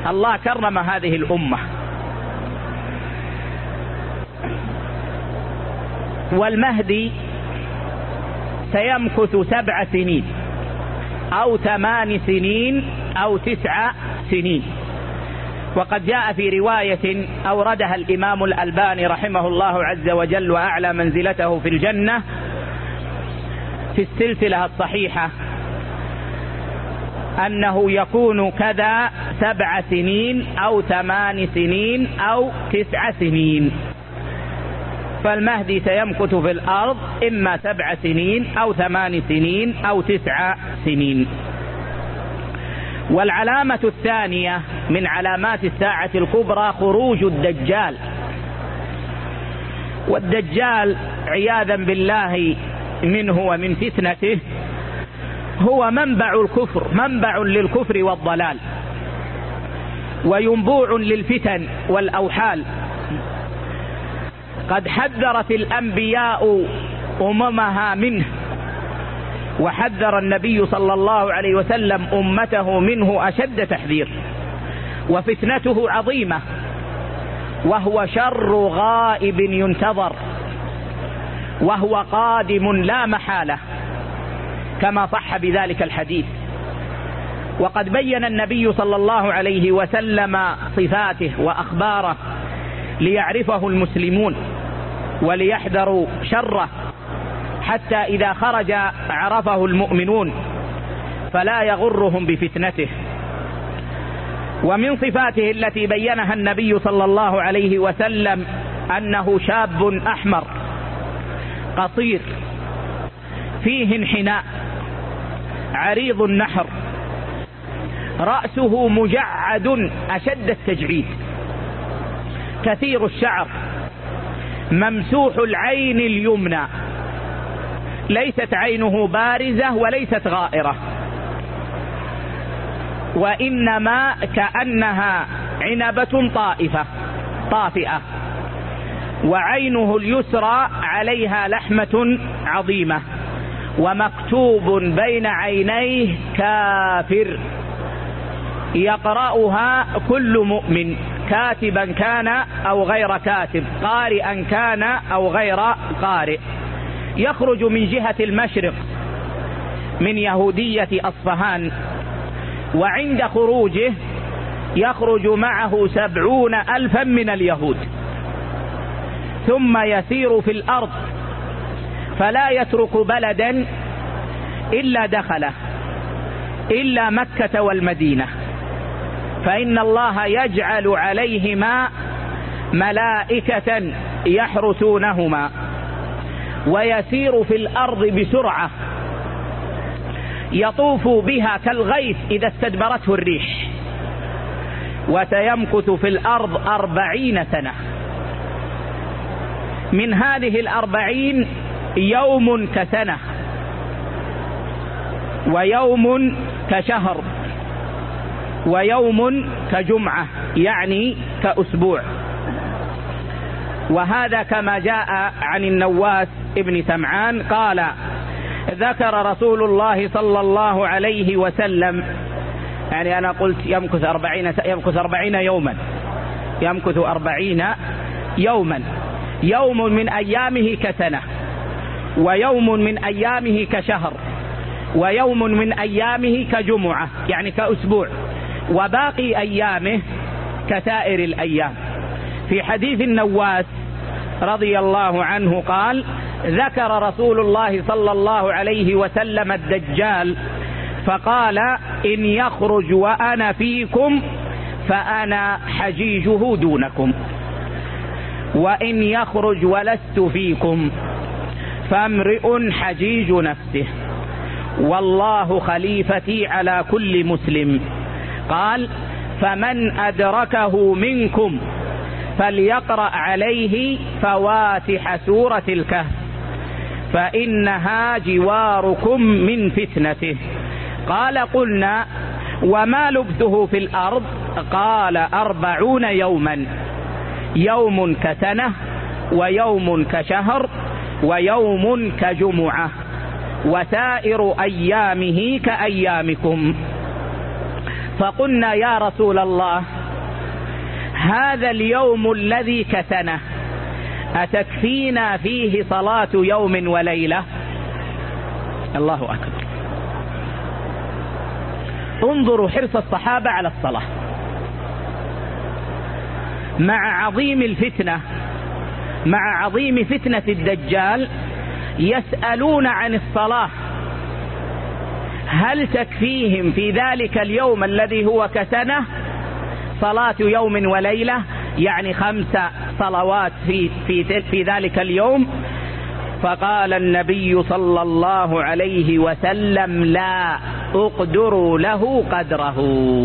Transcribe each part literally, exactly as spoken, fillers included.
الله كرم هذه الأمة، والمهدي سيمكث سبع سنين أو ثمان سنين أو تسع سنين. وقد جاء في رواية أوردها الإمام الألباني رحمه الله عز وجل وأعلى منزلته في الجنة في السلسلة الصحيحة أنه يكون كذا سبع سنين أو ثمان سنين أو تسع سنين. فالمهدي سيمكث في الأرض إما سبع سنين أو ثمان سنين أو تسع سنين. والعلامة الثانية من علامات الساعة الكبرى خروج الدجال. والدجال عياذا بالله منه ومن فتنته هو منبع الكفر، منبع للكفر والضلال، وينبوع للفتن والأوحال. قد حذرت الأنبياء أممها منه، وحذر النبي صلى الله عليه وسلم أمته منه أشد تحذير. وفتنته عظيمة، وهو شر غائب ينتظر، وهو قادم لا محالة كما صح بذلك الحديث. وقد بين النبي صلى الله عليه وسلم صفاته وأخباره ليعرفه المسلمون وليحذروا شره، حتى إذا خرج عرفه المؤمنون فلا يغرهم بفتنته. ومن صفاته التي بينها النبي صلى الله عليه وسلم أنه شاب أحمر قصير فيه انحناء عريض النحر، رأسه مجعد أشد التجعيد، كثير الشعر، ممسوح العين اليمنى، ليست عينه بارزة وليست غائرة، وإنما كأنها عنبة طائفة طافئة، وعينه اليسرى عليها لحمة عظيمة، ومكتوب بين عينيه كافر، يقرأها كل مؤمن، كاتبا كان أو غير كاتب، قارئا كان أو غير قارئ. يخرج من جهة المشرق من يهودية أصفهان، وعند خروجه يخرج معه سبعون ألفا من اليهود، ثم يسير في الأرض فلا يترك بلدا إلا دخله إلا مكة والمدينة، فإن الله يجعل عليهما ملائكة يحرسونهما، ويسير في الأرض بسرعة يطوف بها كالغيث إذا استدبرته الريح، وسيمكث في الأرض أربعين سنة. من هذه الأربعين يوم كسنة، ويوم كشهر، ويوم كجمعة، يعني كأسبوع. وهذا كما جاء عن النواس ابن سمعان قال: ذكر رسول الله صلى الله عليه وسلم، يعني أنا قلت يمكث أربعين, يمكث أربعين يوما، يمكث أربعين يوما، يوم من أيامه كسنة، ويوم من أيامه كشهر، ويوم من أيامه كجمعة، يعني كأسبوع، وباقي أيامه كسائر الأيام. في حديث النواس رضي الله عنه قال: ذكر رسول الله صلى الله عليه وسلم الدجال فقال: إن يخرج وأنا فيكم فأنا حجيجه دونكم، وإن يخرج ولست فيكم فامرئ حجيج نفسه، والله خليفتي على كل مسلم. قال: فمن أدركه منكم فليقرأ عليه فواتح سورة الكهف، فإنها جواركم من فتنته. قال: قلنا: وما لبثه في الأرض؟ قال: أربعون يوما، يوم كسنة، ويوم كشهر، ويوم كجمعة، وسائر أيامه كأيامكم. فقلنا: يا رسول الله، هذا اليوم الذي كسنه أتكفينا فيه صلاة يوم وليلة؟ الله أكبر. انظروا حرص الصحابة على الصلاة مع عظيم الفتنة، مع عظيم فتنة الدجال، يسألون عن الصلاة هل تكفيهم في ذلك اليوم الذي هو كسنة صلاة يوم وليلة، يعني خمس صلوات في, في, في ذلك اليوم. فقال النبي صلى الله عليه وسلم لا، اقدروا له قدره،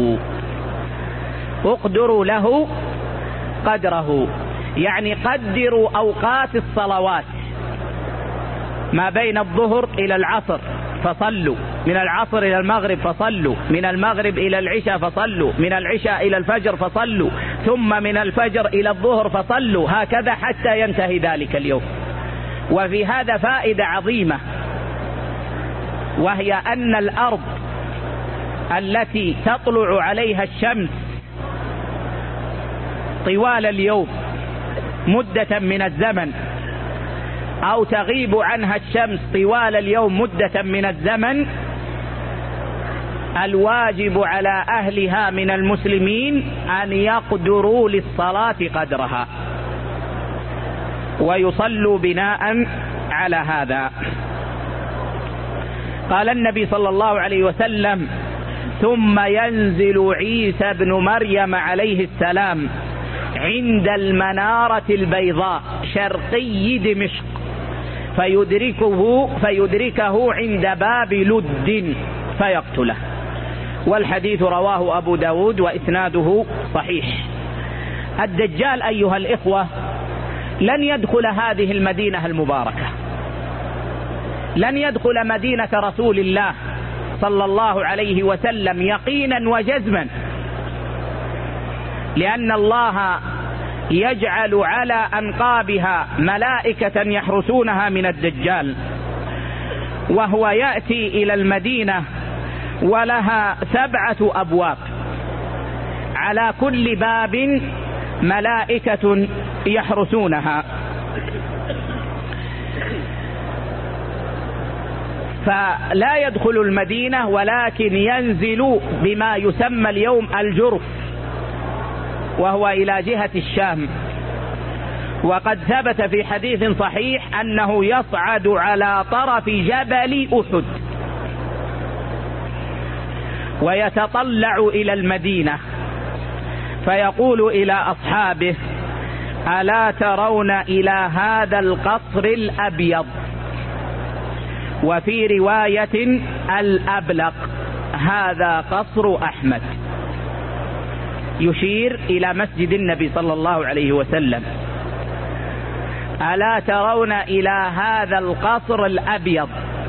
اقدروا له قدره، يعني قدروا أوقات الصلوات ما بين الظهر إلى العصر فصلوا، من العصر إلى المغرب فصلوا، من المغرب إلى العشاء فصلوا، من العشاء إلى الفجر فصلوا، ثم من الفجر إلى الظهر فصلوا، هكذا حتى ينتهي ذلك اليوم. وفي هذا فائدة عظيمة، وهي أن الأرض التي تطلع عليها الشمس طوال اليوم مدة من الزمن، أو تغيب عنها الشمس طوال اليوم مدة من الزمن، الواجب على أهلها من المسلمين أن يقدروا للصلاة قدرها ويصلوا بناء على هذا. قال النبي صلى الله عليه وسلم: ثم ينزل عيسى بن مريم عليه السلام عند المنارة البيضاء شرقي دمشق فيدركه, فيدركه عند باب لد فيقتله. والحديث رواه أبو داود وإسناده صحيح. الدجال أيها الإخوة لن يدخل هذه المدينة المباركة، لن يدخل مدينة رسول الله صلى الله عليه وسلم يقينا وجزما، لأن الله يجعل على أنقابها ملائكة يحرسونها من الدجال، وهو يأتي إلى المدينة ولها سبعة أبواب، على كل باب ملائكة يحرسونها، فلا يدخل المدينة ولكن ينزل بما يسمى اليوم الجرف، وهو إلى جهة الشام. وقد ثبت في حديث صحيح أنه يصعد على طرف جبل أحد ويتطلع إلى المدينة فيقول إلى أصحابه: ألا ترون إلى هذا القصر الأبيض؟ وفي رواية الأبلق: هذا قصر أحمد، يشير إلى مسجد النبي صلى الله عليه وسلم. ألا ترون إلى هذا القصر الأبيض؟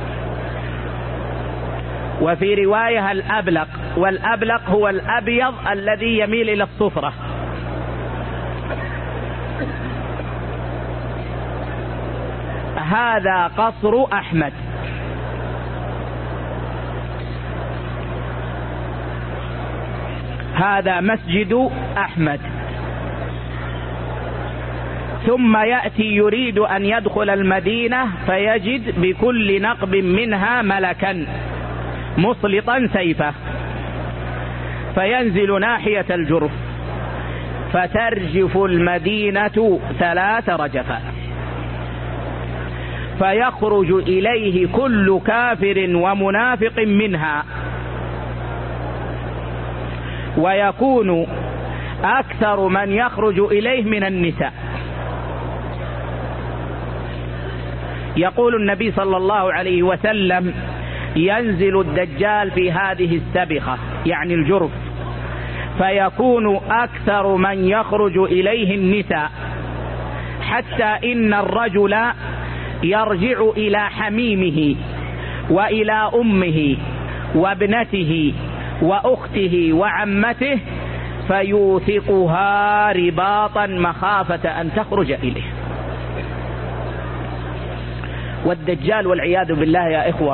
وفي رواية الأبلق، والأبلق هو الأبيض الذي يميل إلى الصفرة. هذا قصر أحمد. هذا مسجد أحمد. ثم يأتي يريد أن يدخل المدينة فيجد بكل نقب منها ملكا مسلطا سيفه، فينزل ناحية الجرف فترجف المدينة ثلاث رجفات، فيخرج إليه كل كافر ومنافق منها، ويكون أكثر من يخرج إليه من النساء. يقول النبي صلى الله عليه وسلم: ينزل الدجال في هذه السبخة، يعني الجرف، فيكون أكثر من يخرج إليه النساء، حتى إن الرجل يرجع إلى حميمه وإلى أمه وابنته وأخته وعمته فيوثقها رباطا مخافة أن تخرج إليه. والدجال والعياذ بالله يا إخوة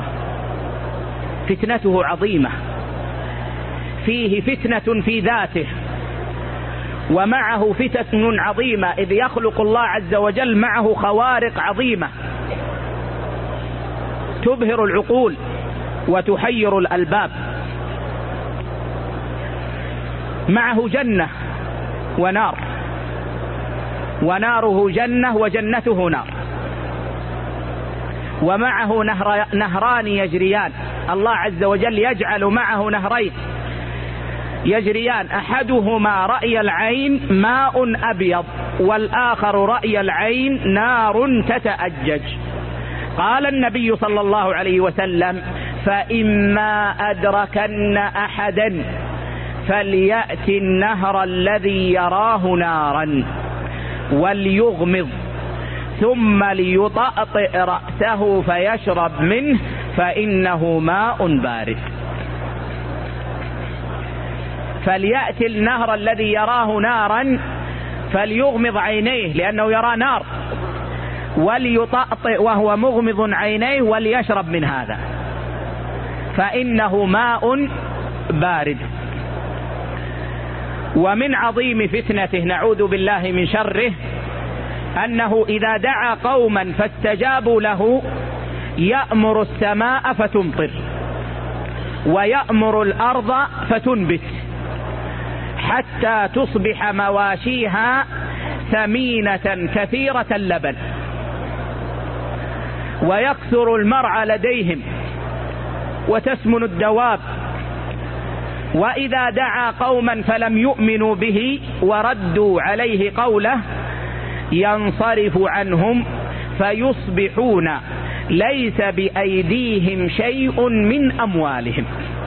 فتنته عظيمة، فيه فتنة في ذاته، ومعه فتن عظيمة، إذ يخلق الله عز وجل معه خوارق عظيمة تبهر العقول وتحير الألباب. معه جنة ونار، وناره جنة وجنته نار، ومعه نهر نهران يجريان. الله عز وجل يجعل معه نهرين يجريان، أحدهما رأي العين ماء أبيض، والآخر رأي العين نار تتأجج. قال النبي صلى الله عليه وسلم: فإما أدركن أحدا فليأت النهر الذي يراه نارا وليغمض ثم ليطأطئ رأسه فيشرب منه فإنه ماء بارد. فليأتي النهر الذي يراه نارا فليغمض عينيه لأنه يرى نار، وليطأطئ وهو مغمض عينيه وليشرب من هذا فإنه ماء بارد. ومن عظيم فتنته نعوذ بالله من شره أنه إذا دعا قوما فاستجابوا له يأمر السماء فتمطر ويأمر الأرض فتنبت حتى تصبح مواشيها ثمينة كثيرة اللبن، ويكثر المرعى لديهم وتسمن الدواب. وإذا دعا قوما فلم يؤمنوا به وردوا عليه قوله ينصرف عنهم فيصبحون ليس بأيديهم شيء من أموالهم.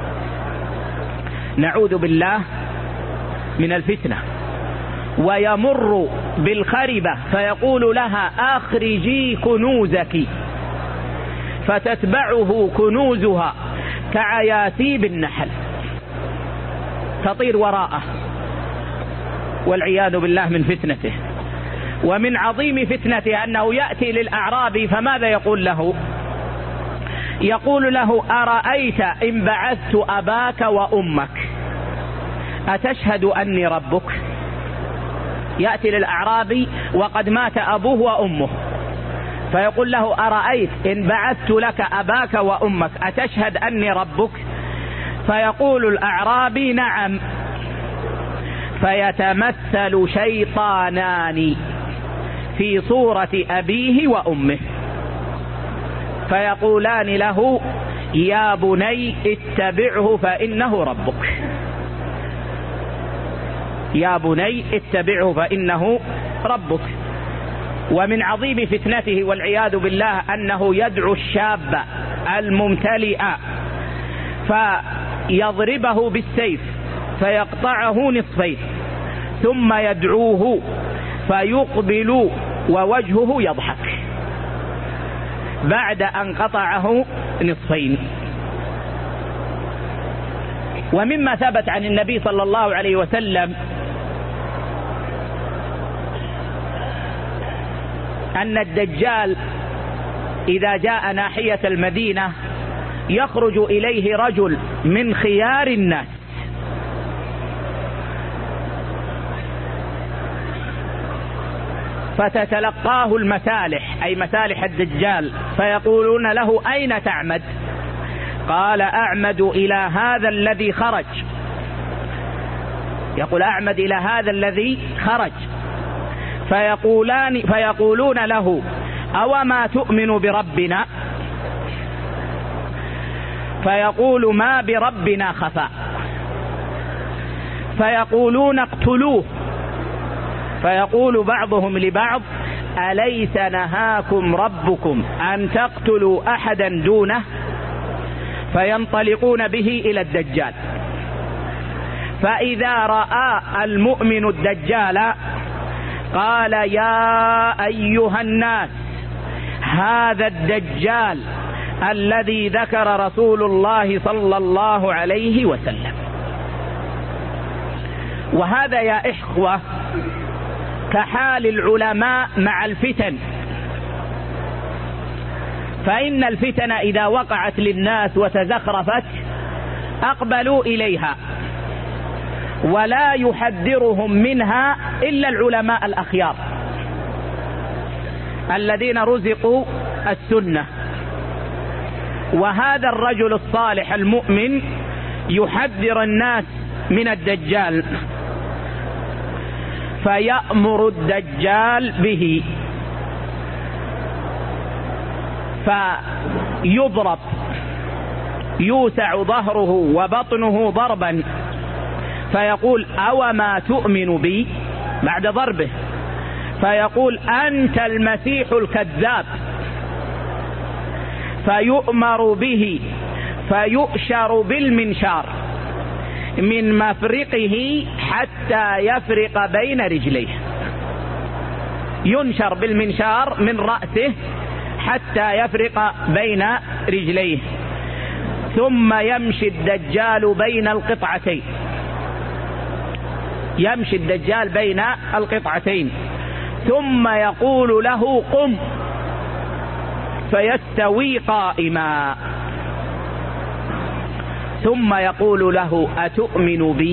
نعوذ بالله من الفتنة. ويمر بالخربة فيقول لها أخرجي كنوزك، فتتبعه كنوزها كعياسيب النحل تطير وراءه، والعياذ بالله من فتنته. ومن عظيم فتنته أنه يأتي للأعرابي فماذا يقول له؟ يقول له أرأيت إن بعثت أباك وأمك أتشهد أني ربك؟ يأتي للأعرابي وقد مات أبوه وأمه فيقول له أرأيت إن بعثت لك أباك وأمك أتشهد أني ربك؟ فيقول الأعرابي نعم. فيتمثل شيطانان في صورة أبيه وأمه فيقولان له يا بني اتبعه فإنه ربك، يا بني اتبعه فإنه ربك. ومن عظيم فتنته والعياذ بالله أنه يدعو الشاب الممتلئ فيضربه بالسيف فيقطعه نصفين، ثم يدعوه فيقبل ووجهه يضحك بعد أن قطعه نصفين. ومما ثبت عن النبي صلى الله عليه وسلم أن الدجال إذا جاء ناحية المدينة يخرج إليه رجل من خيار الناس فتتلقاه المسالح أي مسالح الدجال فيقولون له أين تعمد؟ قال أعمد إلى هذا الذي خرج. يقول أعمد إلى هذا الذي خرج. فيقولان فيقولون له أوما تؤمن بربنا؟ فيقول ما بربنا خفاء. فيقولون اقتلوه. فيقول بعضهم لبعض أليس نهاكم ربكم أن تقتلوا أحدا دونه؟ فينطلقون به إلى الدجال. فإذا رأى المؤمن الدجال قال يا أيها الناس هذا الدجال الذي ذكر رسول الله صلى الله عليه وسلم. وهذا يا إخوة كحال العلماء مع الفتن، فإن الفتن إذا وقعت للناس وتزخرفت أقبلوا إليها ولا يحذرهم منها إلا العلماء الأخيار الذين رزقوا السنة. وهذا الرجل الصالح المؤمن يحذر الناس من الدجال، فيأمر الدجال به، فيضرب، يوسع ظهره وبطنه ضربا، فيقول: أوما تؤمن بي؟ بعد ضربه فيقول: أنت المسيح الكذاب. فيؤمر به فيؤشر بالمنشار من مفرقه حتى يفرق بين رجليه، ينشر بالمنشار من رأسه حتى يفرق بين رجليه. ثم يمشي الدجال بين القطعتين، يمشي الدجال بين القطعتين ثم يقول له: قم، فيستوي قائما، ثم يقول له: أتؤمن بي؟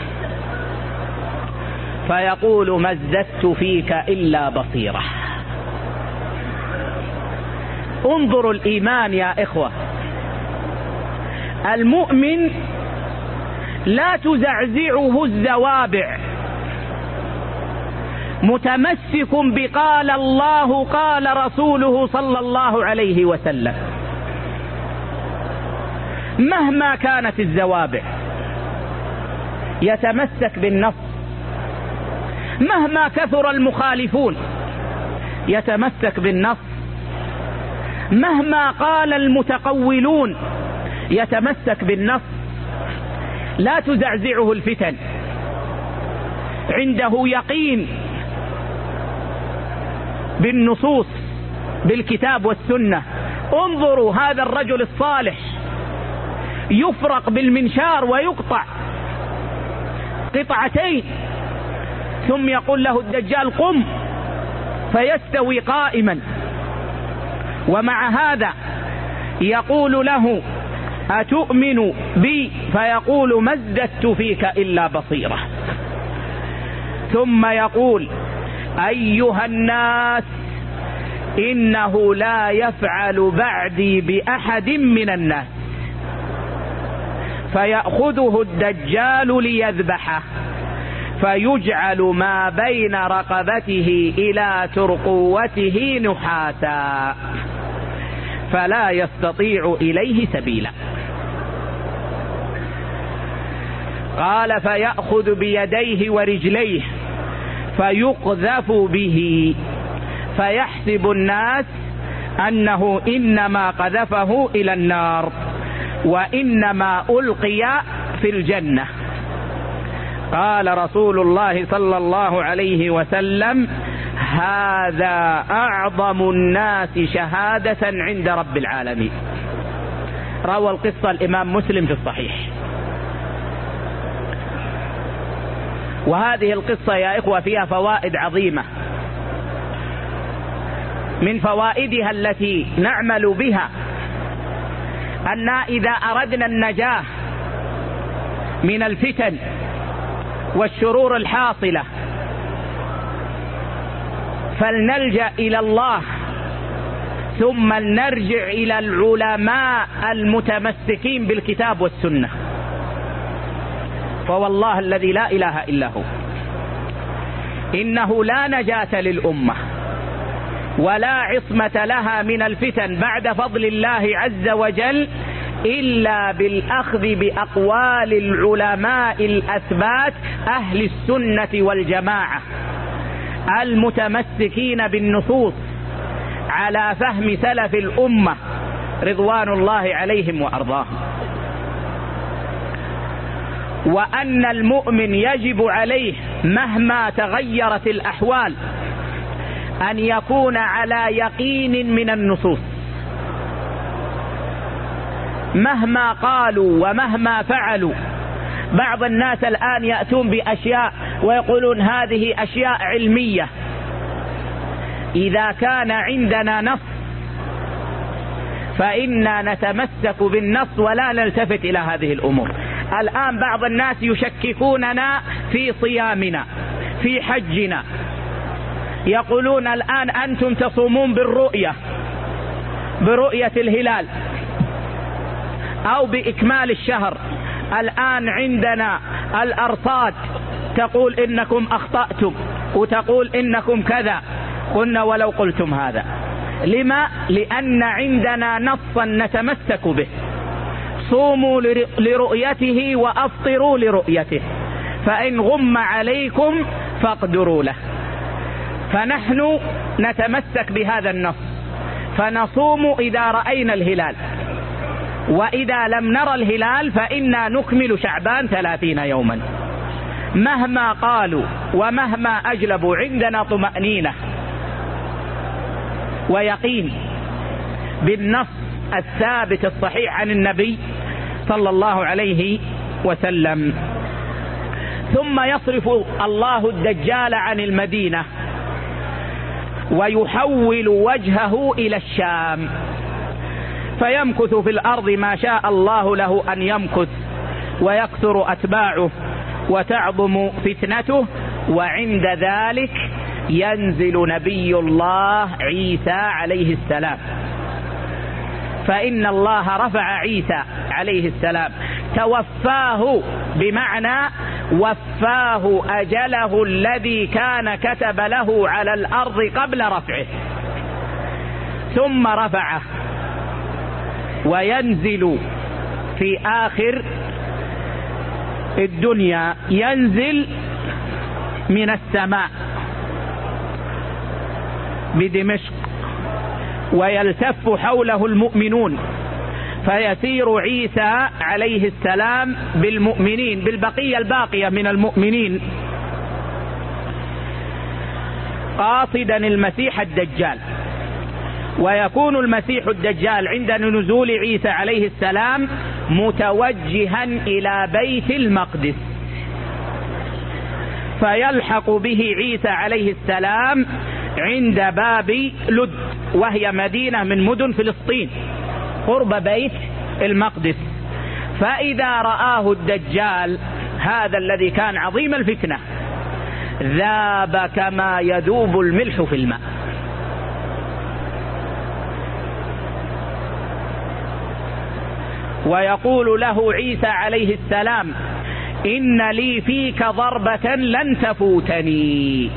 فيقول: ما ازددت فيك إلا بصيرة. انظروا الإيمان يا إخوة، المؤمن لا تزعزعه الزوابع، متمسك بقال الله قال رسوله صلى الله عليه وسلم مهما كانت الزوابع، يتمسك بالنص. مهما كثر المخالفون يتمسك بالنص، مهما قال المتقولون يتمسك بالنص. لا تزعزعه الفتن، عنده يقين بالنصوص، بالكتاب والسنة. انظروا هذا الرجل الصالح يفرق بالمنشار ويقطع قطعتين، ثم يقول له الدجال: قم، فيستوي قائما. ومع هذا يقول له: أتؤمن بي؟ فيقول: ما ازددت فيك إلا بصيرة. ثم يقول: أيها الناس، إنه لا يفعل بعدي بأحد من الناس. فيأخذه الدجال ليذبحه، فيجعل ما بين رقبته إلى ترقوته نحاسا، فلا يستطيع إليه سبيلا. قال: فيأخذ بيديه ورجليه فيقذف به، فيحسب الناس أنه إنما قذفه إلى النار وإنما ألقي في الجنة. قال رسول الله صلى الله عليه وسلم: هذا أعظم الناس شهادة عند رب العالمين. روى القصة الإمام مسلم في الصحيح. وهذه القصة يا إخوة فيها فوائد عظيمة. من فوائدها التي نعمل بها أن إذا أردنا النجاة من الفتن والشرور الحاصلة فلنلجأ إلى الله، ثم نرجع إلى العلماء المتمسكين بالكتاب والسنة. فوالله الذي لا إله إلا هو إنه لا نجاة للأمة ولا عصمة لها من الفتن بعد فضل الله عز وجل إلا بالأخذ بأقوال العلماء الأثبات أهل السنة والجماعة المتمسكين بالنصوص على فهم سلف الأمة رضوان الله عليهم وأرضاهم. وأن المؤمن يجب عليه مهما تغيرت الأحوال أن يكون على يقين من النصوص، مهما قالوا ومهما فعلوا. بعض الناس الآن يأتون بأشياء ويقولون هذه أشياء علمية. إذا كان عندنا نص فإنا نتمسك بالنص ولا نلتفت إلى هذه الأمور. الآن بعض الناس يشككوننا في صيامنا، في حجنا، يقولون الآن أنتم تصومون بالرؤية، برؤية الهلال أو بإكمال الشهر، الآن عندنا الأرصاد تقول إنكم أخطأتم وتقول إنكم كذا. قلنا ولو قلتم هذا، لما؟ لأن عندنا نصا نتمسك به: صوموا لرؤيته وأفطروا لرؤيته، فإن غم عليكم فاقدروا له. فنحن نتمسك بهذا النص، فنصوم إذا رأينا الهلال، وإذا لم نرى الهلال فإنا نكمل شعبان ثلاثين يوما. مهما قالوا ومهما أجلبوا عندنا طمأنينة ويقين بالنص الثابت الصحيح عن النبي صلى الله عليه وسلم. ثم يصرف الله الدجال عن المدينة ويحول وجهه إلى الشام، فيمكث في الأرض ما شاء الله له أن يمكث، ويكثر أتباعه وتعظم فتنته، وعند ذلك ينزل نبي الله عيسى عليه السلام. فإن الله رفع عيسى عليه السلام، توفاه بمعنى وفاه أجله الذي كان كتب له على الأرض قبل رفعه، ثم رفعه وينزل في آخر الدنيا، ينزل من السماء بدمشق، ويلتف حوله المؤمنون، فيسير عيسى عليه السلام بالمؤمنين، بالبقية الباقية من المؤمنين، قاصدا المسيح الدجال. ويكون المسيح الدجال عند نزول عيسى عليه السلام متوجها إلى بيت المقدس، فيلحق به عيسى عليه السلام عند باب لد، وهي مدينة من مدن فلسطين قرب بيت المقدس. فإذا رآه الدجال، هذا الذي كان عظيم الفتنة، ذاب كما يذوب الملح في الماء. ويقول له عيسى عليه السلام: إن لي فيك ضربة لن تفوتني.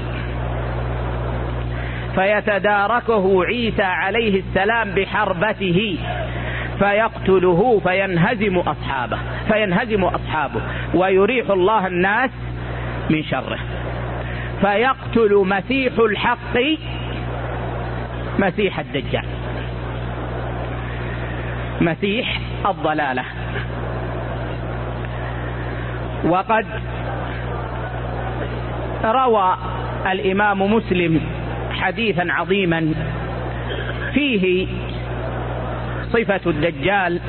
فيتداركه عيسى عليه السلام بحربته فيقتله، فينهزم أصحابه فينهزم أصحابه ويريح الله الناس من شره، فيقتل مسيح الحق مسيح الدجال، مسيح الضلالة. وقد روى الإمام مسلم حديثا عظيما فيه صفة الدجال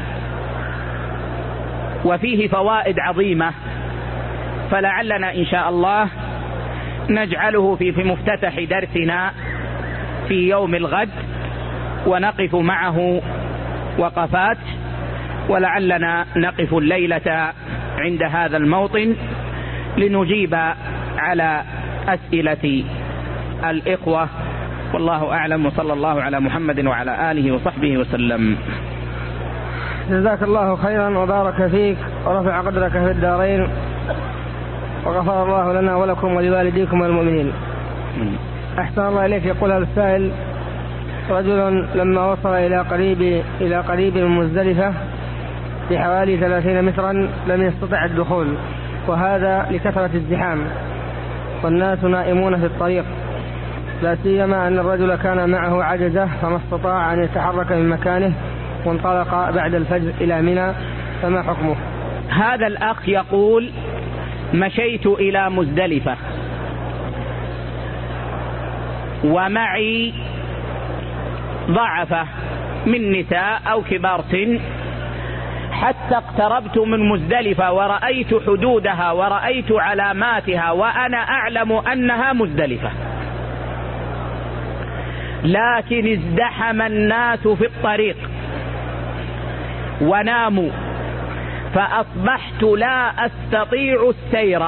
وفيه فوائد عظيمة، فلعلنا إن شاء الله نجعله في في مفتتح درسنا في يوم الغد، ونقف معه وقفات، ولعلنا نقف الليلة عند هذا الموطن لنجيب على أسئلة الإخوة. والله أعلم، وصلى الله على محمد وعلى آله وصحبه وسلم. جزاك الله خيرا وبارك فيك ورفع قدرك في الدارين، وغفر الله لنا ولكم ولوالديكم والمؤمنين. أحسن الله إليك. يقول هذا السائل: رجل لما وصل إلى قريب إلى قريب من مزدلفة بحوالي ثلاثين مترا لم يستطع الدخول، وهذا لكثرة الزحام والناس نائمون في الطريق، لا سيما أن الرجل كان معه عجزة فما استطاع أن يتحرك من مكانه، وانطلق بعد الفجر إلى منى، فما حكمه؟ هذا الأخ يقول: مشيت إلى مزدلفة ومعي ضعفة من نساء أو كبار سن، حتى اقتربت من مزدلفة ورأيت حدودها ورأيت علاماتها وأنا أعلم أنها مزدلفة، لكن ازدحم الناس في الطريق وناموا، فأصبحت لا أستطيع السير،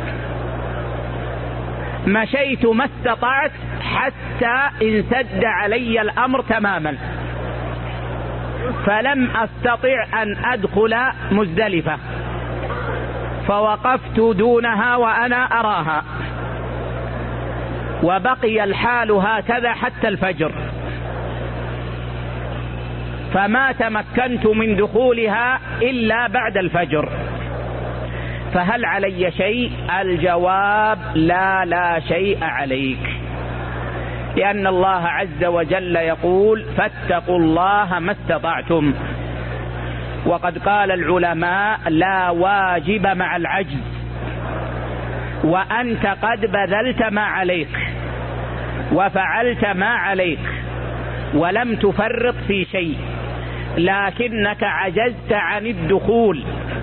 مشيت ما استطعت حتى انسد علي الأمر تماما، فلم أستطع أن أدخل مزدلفة، فوقفت دونها وأنا أراها، وبقي الحال هكذا حتى الفجر، فما تمكنت من دخولها إلا بعد الفجر. فهل علي شيء؟ الجواب لا، لا شيء عليك، لأن الله عز وجل يقول: فاتقوا الله ما استطعتم. وقد قال العلماء: لا واجب مع العجز، وأنت قد بذلت ما عليك وفعلت ما عليك ولم تفرط في شيء، لكنك عجزت عن الدخول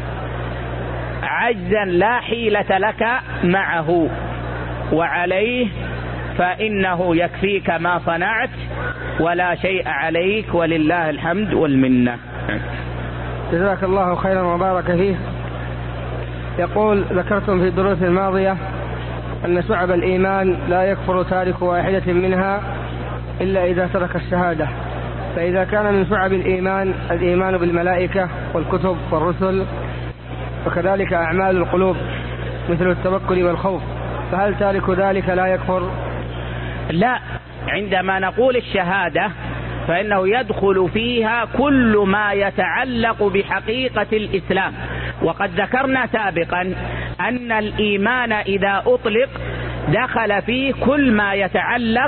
عجزا لا حيلة لك معه، وعليه فإنه يكفيك ما صنعت ولا شيء عليك، ولله الحمد والمنة. جزاك الله خيرا وبارك فيه. يقول: ذكرتم في الدروس الماضية أن شعب الإيمان لا يكفر تارك واحدة منها إلا إذا ترك الشهادة، فإذا كان من شعب الإيمان الإيمان بالملائكة والكتب والرسل وكذلك أعمال القلوب مثل التوكل والخوف، فهل تارك ذلك لا يكفر؟ لا، عندما نقول الشهادة فإنه يدخل فيها كل ما يتعلق بحقيقة الإسلام، وقد ذكرنا سابقا أن الإيمان إذا أطلق دخل فيه كل ما يتعلق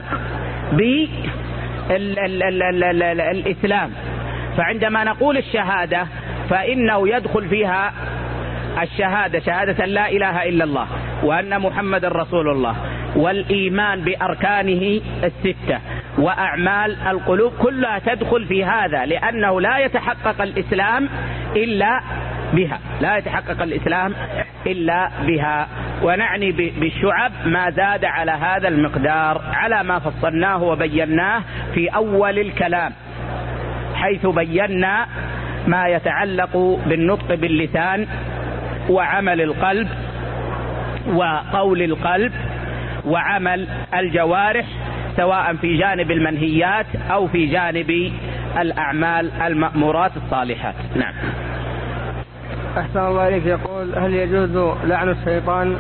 بالإسلام. فعندما نقول الشهادة فإنه يدخل فيها الشهادة، شهادة لا إله إلا الله وأن محمد رسول الله، والإيمان بأركانه الستة، وأعمال القلوب، كلها تدخل في هذا، لأنه لا يتحقق الإسلام إلا بها، لا يتحقق الإسلام إلا بها. ونعني بالشعب ما زاد على هذا المقدار على ما فصلناه وبيناه في أول الكلام، حيث بينا ما يتعلق بالنطق باللسان وعمل القلب وقول القلب وعمل الجوارح، سواء في جانب المنهيات أو في جانب الأعمال المأمورات الصالحات. نعم. أحسن الله إليك. يقول: هل يجوز لعن الشيطان؟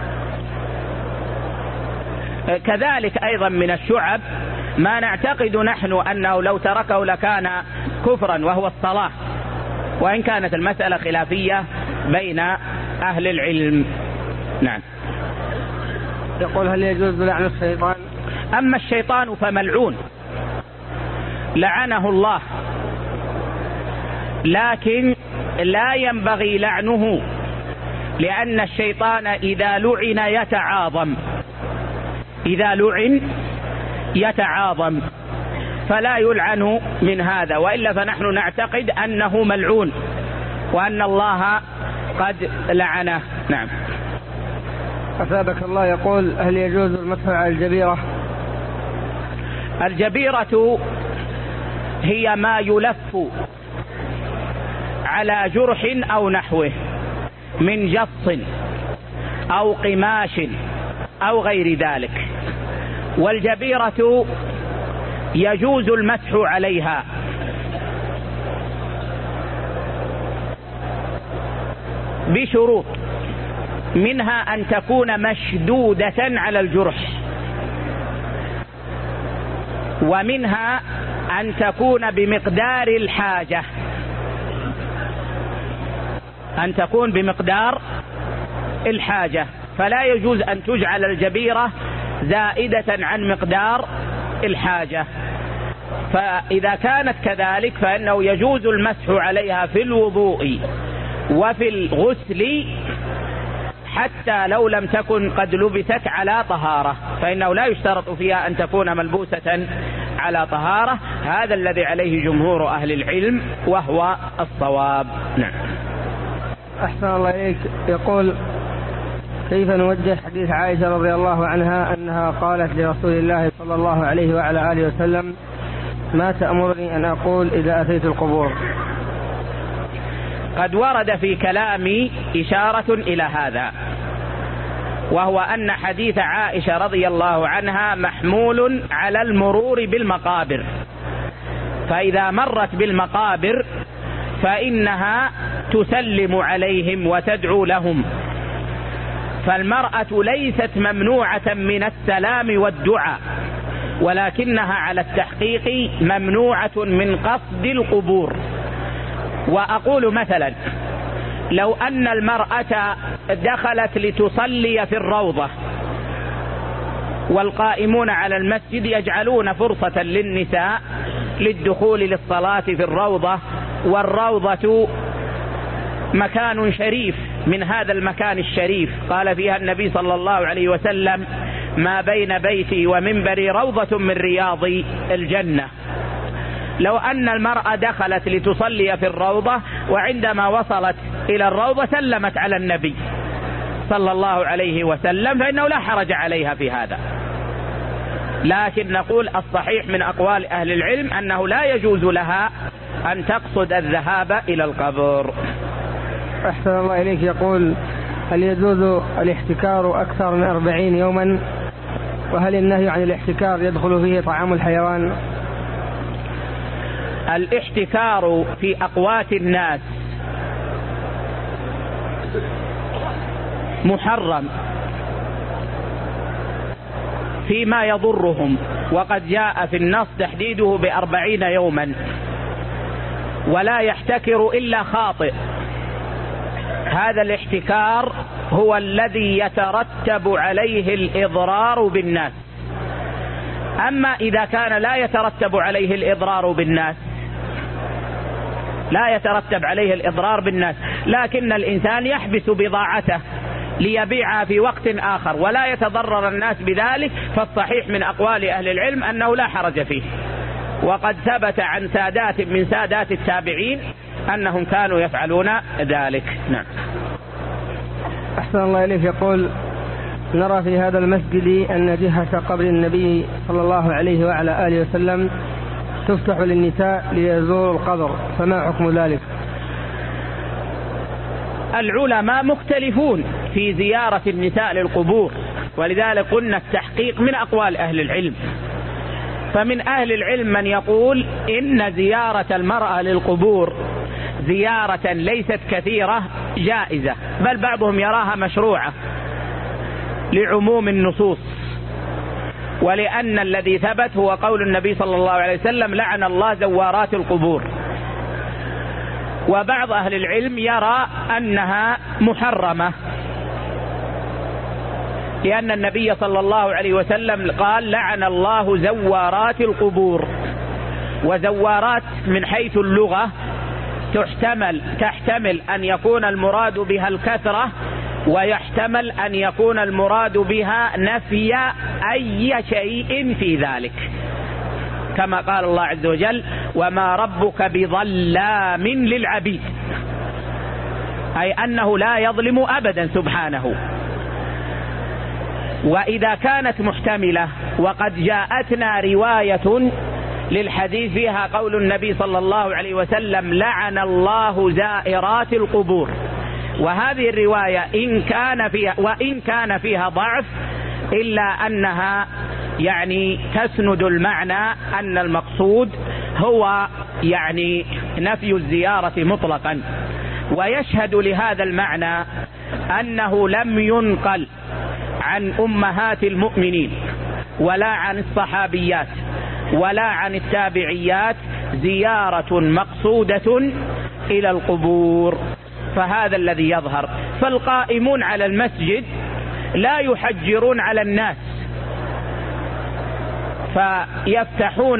كذلك أيضا من الشعب ما نعتقد نحن أنه لو تركه لكان كفرا، وهو الصلاة، وإن كانت المسألة خلافية بين أهل العلم. نعم. يقول: هل يجوز لعن الشيطان؟ أما الشيطان فملعون لعنه الله، لكن لا ينبغي لعنه، لأن الشيطان إذا لعن يتعاظم، إذا لعن يتعاظم، فلا يلعن من هذا، وإلا فنحن نعتقد أنه ملعون وأن الله قد لعنه. نعم. أثابك الله. يقول: هل يجوز المسح على الجبيرة؟ الجبيرة هي ما يلف على جرح أو نحوه من جص أو قماش أو غير ذلك، والجبيرة يجوز المسح عليها بشروط، منها أن تكون مشدودة على الجرح، ومنها أن تكون بمقدار الحاجة، أن تكون بمقدار الحاجة، فلا يجوز أن تجعل الجبيرة زائدة عن مقدار الحاجة. فإذا كانت كذلك فإنه يجوز المسح عليها في الوضوء وفي الغسل، حتى لو لم تكن قد لبست على طهارة، فإنه لا يشترط فيها أن تكون ملبوسة على طهارة. هذا الذي عليه جمهور أهل العلم وهو الصواب. نعم. أحسن الله إليك. يقول: كيف نوجه حديث عائشة رضي الله عنها أنها قالت لرسول الله صلى الله عليه وعلى آله وسلم: ما تأمرني أن أقول إذا أتيت القبور؟ قد ورد في كلامي إشارة إلى هذا، وهو أن حديث عائشة رضي الله عنها محمول على المرور بالمقابر، فإذا مرت بالمقابر فإنها تسلم عليهم وتدعو لهم، فالمرأة ليست ممنوعة من السلام والدعاء، ولكنها على التحقيق ممنوعة من قصد القبور. وأقول مثلا لو أن المرأة دخلت لتصلي في الروضة، والقائمون على المسجد يجعلون فرصة للنساء للدخول للصلاة في الروضة، والروضة مكان شريف من هذا المكان الشريف، قال فيها النبي صلى الله عليه وسلم: ما بين بيتي ومنبري روضة من رياض الجنة. لو أن المرأة دخلت لتصلي في الروضة، وعندما وصلت إلى الروضة سلمت على النبي صلى الله عليه وسلم، فإنه لا حرج عليها في هذا. لكن نقول الصحيح من أقوال أهل العلم أنه لا يجوز لها أن تقصد الذهاب إلى القبر. أحسن الله إليك. يقول: هل يجوز الاحتكار أكثر من أربعين يوما؟ وهل النهي عن الاحتكار يدخل فيه طعام الحيوان؟ الاحتكار في أقوات الناس محرم فيما يضرهم، وقد جاء في النص تحديده بأربعين يوما، ولا يحتكر إلا خاطئ. هذا الاحتكار هو الذي يترتب عليه الإضرار بالناس. أما إذا كان لا يترتب عليه الإضرار بالناس، لا يترتب عليه الإضرار بالناس، لكن الإنسان يحبس بضاعته ليبيعها في وقت آخر ولا يتضرر الناس بذلك، فالصحيح من أقوال أهل العلم أنه لا حرج فيه. وقد ثبت عن سادات من سادات التابعين أنهم كانوا يفعلون ذلك. نعم. أحسن الله إليك. يقول: نرى في هذا المسجد أن جهة قبر النبي صلى الله عليه وعلى آله وسلم تفتح للنساء ليزوروا القبر، فما حكم ذلك؟ العلماء مختلفون في زيارة النساء للقبور، ولذلك قلنا التحقيق من أقوال أهل العلم. فمن أهل العلم من يقول إن زيارة المرأة للقبور زيارة ليست كثيرة جائزة، بل بعضهم يراها مشروعة لعموم النصوص، ولأن الذي ثبت هو قول النبي صلى الله عليه وسلم: لعن الله زوارات القبور. وبعض أهل العلم يرى أنها محرمة، لأن النبي صلى الله عليه وسلم قال: لعن الله زوارات القبور. وزوارات من حيث اللغة تحتمل تحتمل أن يكون المراد بها الكثرة، ويحتمل أن يكون المراد بها نفي أي شيء في ذلك، كما قال الله عز وجل: وما ربك بظلام للعبيد، أي أنه لا يظلم أبدا سبحانه. وإذا كانت محتملة، وقد جاءتنا رواية للحديث فيها قول النبي صلى الله عليه وسلم: لعن الله زائرات القبور، وهذه الرواية إن كان فيها وإن كان فيها ضعف إلا أنها يعني تسند المعنى أن المقصود هو يعني نفي الزيارة مطلقا. ويشهد لهذا المعنى أنه لم ينقل عن أمهات المؤمنين ولا عن الصحابيات ولا عن التابعيات زيارة مقصودة إلى القبور، فهذا الذي يظهر. فالقائمون على المسجد لا يحجرون على الناس، فيفتحون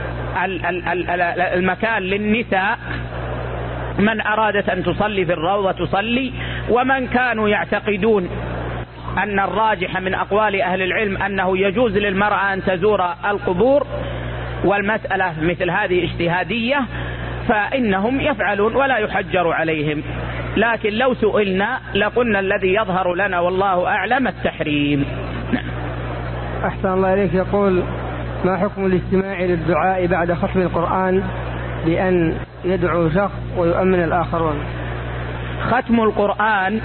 المكان للنساء، من أرادت أن تصلي في الروضة تصلي، ومن كانوا يعتقدون أن الراجح من أقوال أهل العلم أنه يجوز للمرأة أن تزور القبور، والمسألة مثل هذه اجتهادية، فإنهم يفعلون ولا يحجر عليهم. لكن لو سئلنا لقلنا الذي يظهر لنا والله أعلم التحريم. أحسن الله إليك. يقول: ما حكم الاستماع للدعاء بعد ختم القرآن بأن يدعو شخص ويؤمن الآخرون؟ ختم القرآن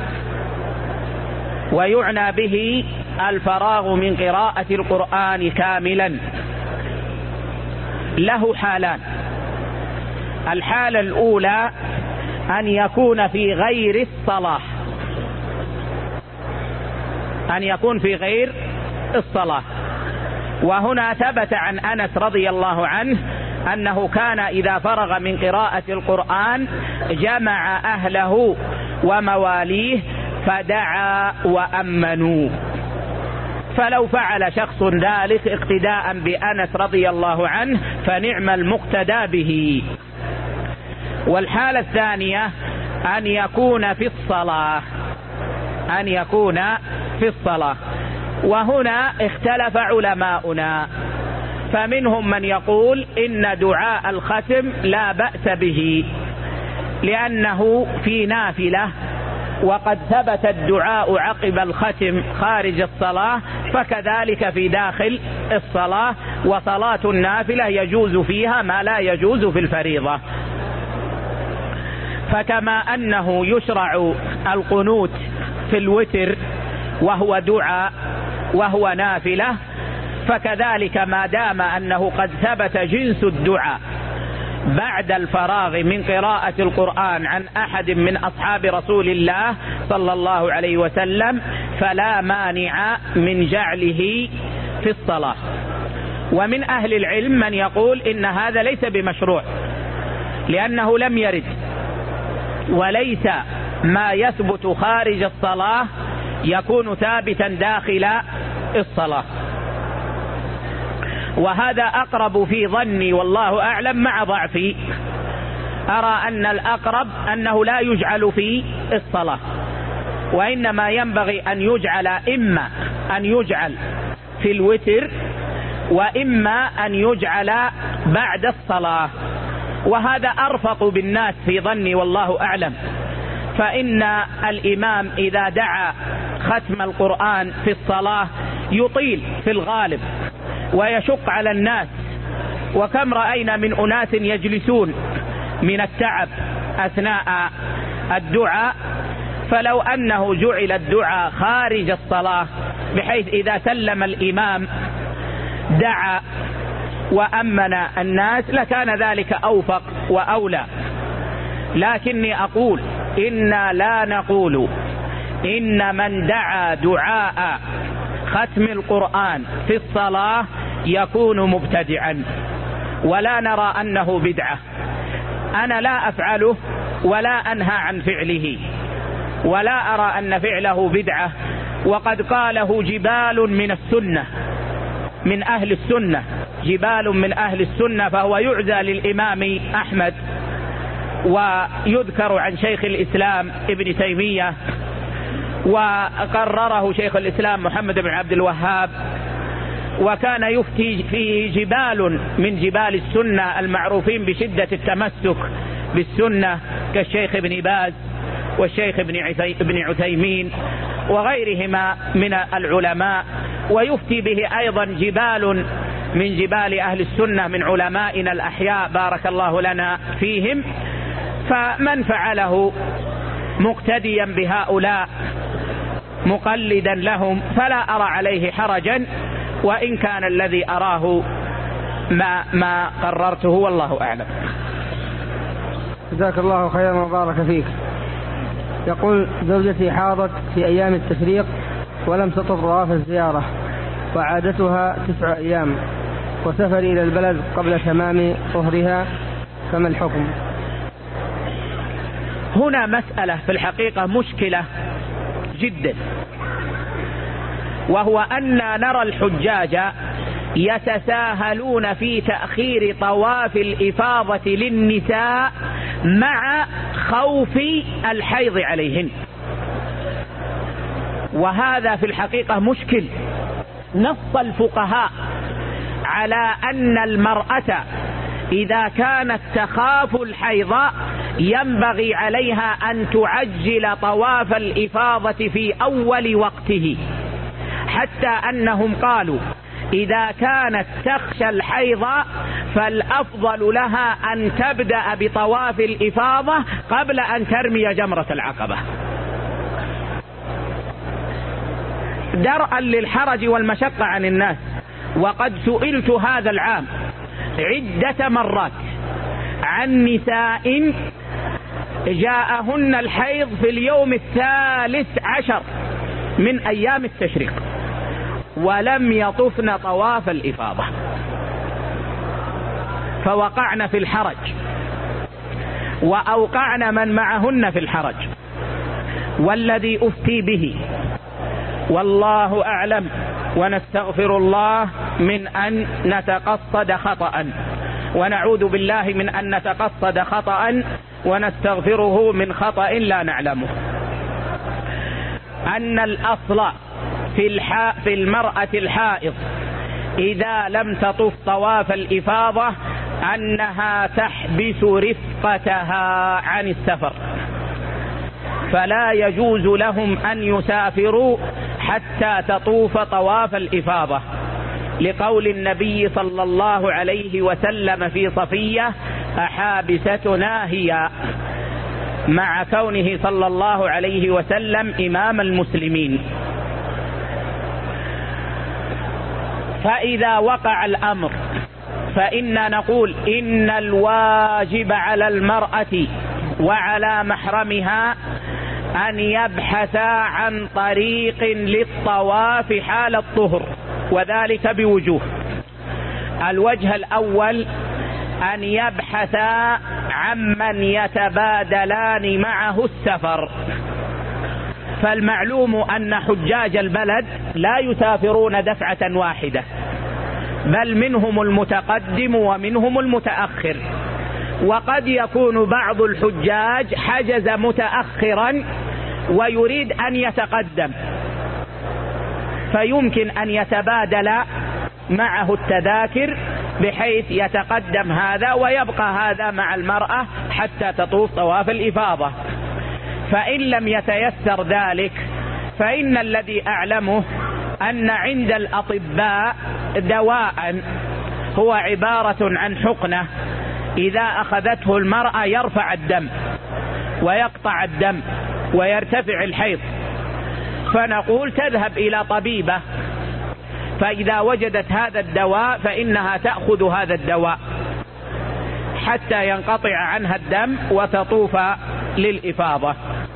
ويعنى به الفراغ من قراءة القرآن كاملا له حالان. الحالة الأولى أن يكون في غير الصلاة، أن يكون في غير الصلاة. وهنا ثبت عن أنس رضي الله عنه أنه كان إذا فرغ من قراءة القرآن جمع أهله ومواليه فدعا وأمنوا. فلو فعل شخص ذلك اقتداء بأنس رضي الله عنه فنعم المقتدى به. والحالة الثانية أن يكون في الصلاة، أن يكون في الصلاة. وهنا اختلف علماؤنا، فمنهم من يقول إن دعاء الختم لا بأس به لأنه في نافلة، وقد ثبت الدعاء عقب الختم خارج الصلاة، فكذلك في داخل الصلاة، وصلاة النافلة يجوز فيها ما لا يجوز في الفريضة. فكما أنه يشرع القنوت في الوتر وهو دعاء وهو نافلة، فكذلك ما دام أنه قد ثبت جنس الدعاء بعد الفراغ من قراءة القرآن عن أحد من أصحاب رسول الله صلى الله عليه وسلم فلا مانع من جعله في الصلاة. ومن أهل العلم من يقول إن هذا ليس بمشروع لأنه لم يرد، وليس ما يثبت خارج الصلاة يكون ثابتا داخل الصلاة. وهذا أقرب في ظني والله أعلم مع ضعفي. أرى أن الأقرب أنه لا يجعل في الصلاة، وإنما ينبغي أن يجعل إما أن يجعل في الوتر وإما أن يجعل بعد الصلاة، وهذا أرفق بالناس في ظني والله أعلم. فإن الإمام إذا دعا ختم القرآن في الصلاة يطيل في الغالب ويشق على الناس، وكم رأينا من أناس يجلسون من التعب أثناء الدعاء. فلو أنه جعل الدعاء خارج الصلاة بحيث إذا سلم الإمام دعا وأمن الناس لكان ذلك أوفق وأولى. لكني أقول إنا لا نقول إن من دعا دعاء ختم القرآن في الصلاة يكون مبتدعا، ولا نرى أنه بدعة. أنا لا أفعله ولا أنهى عن فعله، ولا أرى أن فعله بدعة، وقد قاله جبال من السنة من أهل السنة جبال من أهل السنة، فهو يعزى للإمام أحمد، ويذكر عن شيخ الإسلام ابن تيمية، وقرره شيخ الإسلام محمد بن عبد الوهاب، وكان يفتي فيه جبال من جبال السنة المعروفين بشدة التمسك بالسنة كالشيخ ابن باز والشيخ ابن عثيمين وغيرهما من العلماء، ويفتي به أيضا جبال من جبال أهل السنة من علمائنا الأحياء بارك الله لنا فيهم. فمن فعله مقتديا بهؤلاء مقلدا لهم فلا أرى عليه حرجا، وإن كان الذي أراه ما, ما قررته والله أعلم. جزاك الله خيرا وبارك فيك. يقول زوجتي حاضت في أيام التشريق ولم تطب طواف الزيارة، وعادتها تسع أيام، وسفر إلى البلد قبل تمام طهرها، فما الحكم؟ هنا مسألة في الحقيقة مشكلة جدا، وهو أن نرى الحجاج يتساهلون في تأخير طواف الإفاضة للنساء مع خوف الحيض عليهن، وهذا في الحقيقة مشكل. نص الفقهاء على أن المرأة إذا كانت تخاف الحيض ينبغي عليها أن تعجل طواف الإفاضة في أول وقته، حتى أنهم قالوا إذا كانت تخشى الحيض فالأفضل لها أن تبدأ بطواف الإفاضة قبل أن ترمي جمرة العقبة، درءا للحرج والمشقة عن الناس. وقد سئلت هذا العام عدة مرات عن نساء جاءهن الحيض في اليوم الثالث عشر من أيام التشريق ولم يطفن طواف الإفاضة، فوقعن في الحرج وأوقعن من معهن في الحرج. والذي أفتي به والله أعلم، ونستغفر الله من أن نتقصد خطأ، ونعوذ بالله من أن نتقصد خطأ، ونستغفره من خطأ لا نعلمه، أن الأصل في, الحا في المرأة الحائض إذا لم تطف طواف الإفاضة أنها تحبس رفقتها عن السفر، فلا يجوز لهم أن يسافروا حتى تطوف طواف الإفاضة، لقول النبي صلى الله عليه وسلم في صفية: أحابستنا هي، مع كونه صلى الله عليه وسلم إمام المسلمين. فإذا وقع الأمر فإننا نقول إن الواجب على المرأة وعلى محرمها أن يبحثا عن طريق للطواف حال الطهر، وذلك بوجوه. الوجه الأول أن يبحثا عمن يتبادلان معه السفر، فالمعلوم أن حجاج البلد لا يسافرون دفعة واحدة، بل منهم المتقدم ومنهم المتأخر، وقد يكون بعض الحجاج حجز متأخرا ويريد أن يتقدم، فيمكن أن يتبادل معه التذاكر بحيث يتقدم هذا ويبقى هذا مع المرأة حتى تطوف طواف الإفاضة. فإن لم يتيسر ذلك فإن الذي أعلمه أن عند الأطباء دواء هو عبارة عن حقنة إذا أخذته المرأة يرفع الدم ويقطع الدم ويرتفع الحيض، فنقول تذهب إلى طبيبة، فإذا وجدت هذا الدواء فإنها تأخذ هذا الدواء حتى ينقطع عنها الدم وتطوف للإفاضة.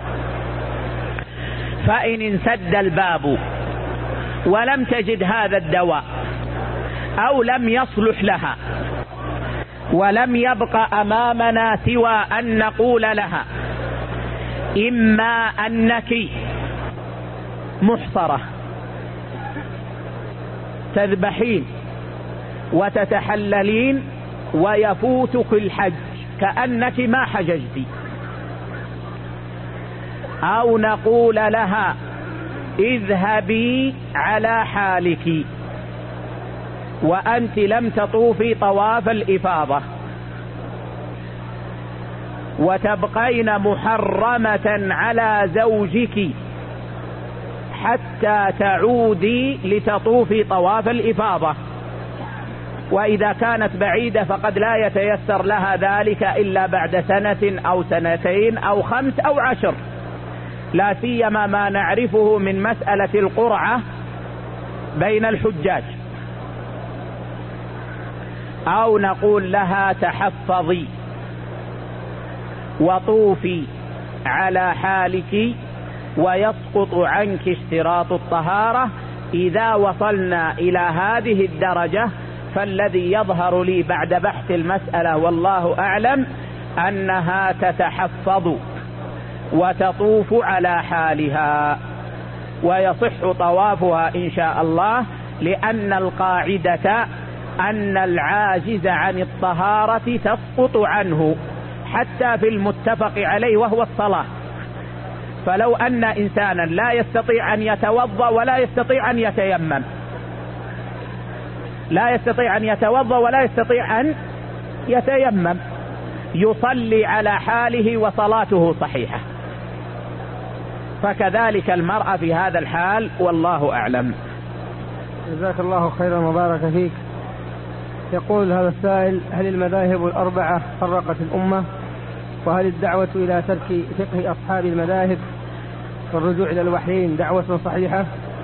فإن انسد الباب ولم تجد هذا الدواء أو لم يصلح لها ولم يبق أمامنا سوى أن نقول لها: إما أنك محصرة تذبحين وتتحللين ويفوتك الحج كأنك ما حججت، أو نقول لها: اذهبي على حالك وأنت لم تطوفي طواف الإفاضة وتبقين محرمة على زوجك حتى تعودي لتطوفي طواف الإفاضة. وإذا كانت بعيدة فقد لا يتيسر لها ذلك إلا بعد سنة أو سنتين أو خمس أو عشر، لا سيما ما نعرفه من مسألة القرعة بين الحجاج. أو نقول لها: تحفظي وطوفي على حالك ويسقط عنك اشتراط الطهارة. إذا وصلنا إلى هذه الدرجة فالذي يظهر لي بعد بحث المسألة والله أعلم أنها تتحفظ وتطوف على حالها ويصح طوافها إن شاء الله، لأن القاعدة أن العاجز عن الطهارة تسقط عنه حتى في المتفق عليه وهو الصلاة. فلو أن إنسانا لا يستطيع أن يتوضأ ولا يستطيع أن يتيمم لا يستطيع أن يتوضأ ولا يستطيع أن يتيمم يصلي على حاله وصلاته صحيحة، فكذلك المرأة في هذا الحال والله أعلم. جزاك الله خيرا وبارك فيك. يقول هذا السائل: هل المذاهب الأربعة فرقت الأمة؟ وهل الدعوة إلى ترك فقه أصحاب المذاهب والرجوع إلى الوحيين دعوة صحيحة؟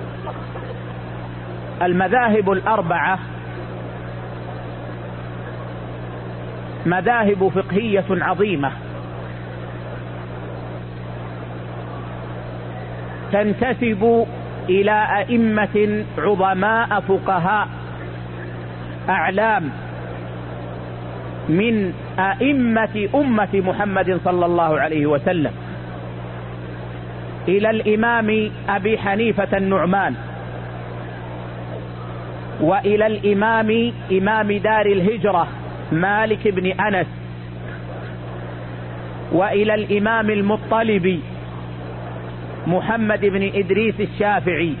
المذاهب الأربعة مذاهب فقهية عظيمة تنتسب إلى أئمة عظماء فقهاء أعلام من أئمة أمة محمد صلى الله عليه وسلم، إلى الإمام أبي حنيفة النعمان، وإلى الإمام إمام دار الهجرة مالك بن أنس، وإلى الإمام المطلبي محمد بن إدريس الشافعي،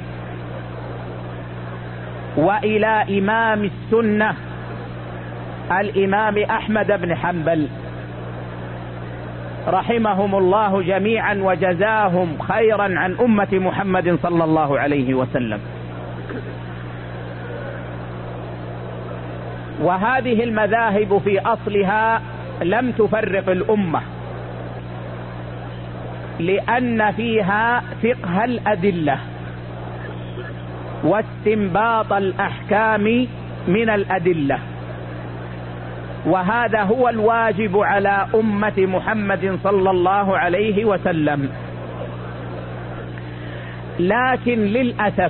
وإلى إمام السنة الإمام أحمد بن حنبل رحمهم الله جميعا وجزاهم خيرا عن أمة محمد صلى الله عليه وسلم. وهذه المذاهب في أصلها لم تفرق الأمة، لأن فيها فقه الأدلة واستنباط الأحكام من الأدلة، وهذا هو الواجب على أمة محمد صلى الله عليه وسلم. لكن للأسف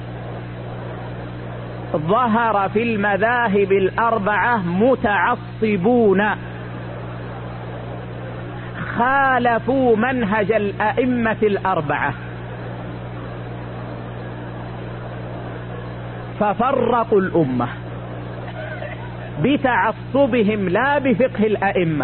ظهر في المذاهب الأربعة متعصبون خالفوا منهج الأئمة الأربعة ففرقوا الأمة بتعصبهم لا بفقه الأئمة،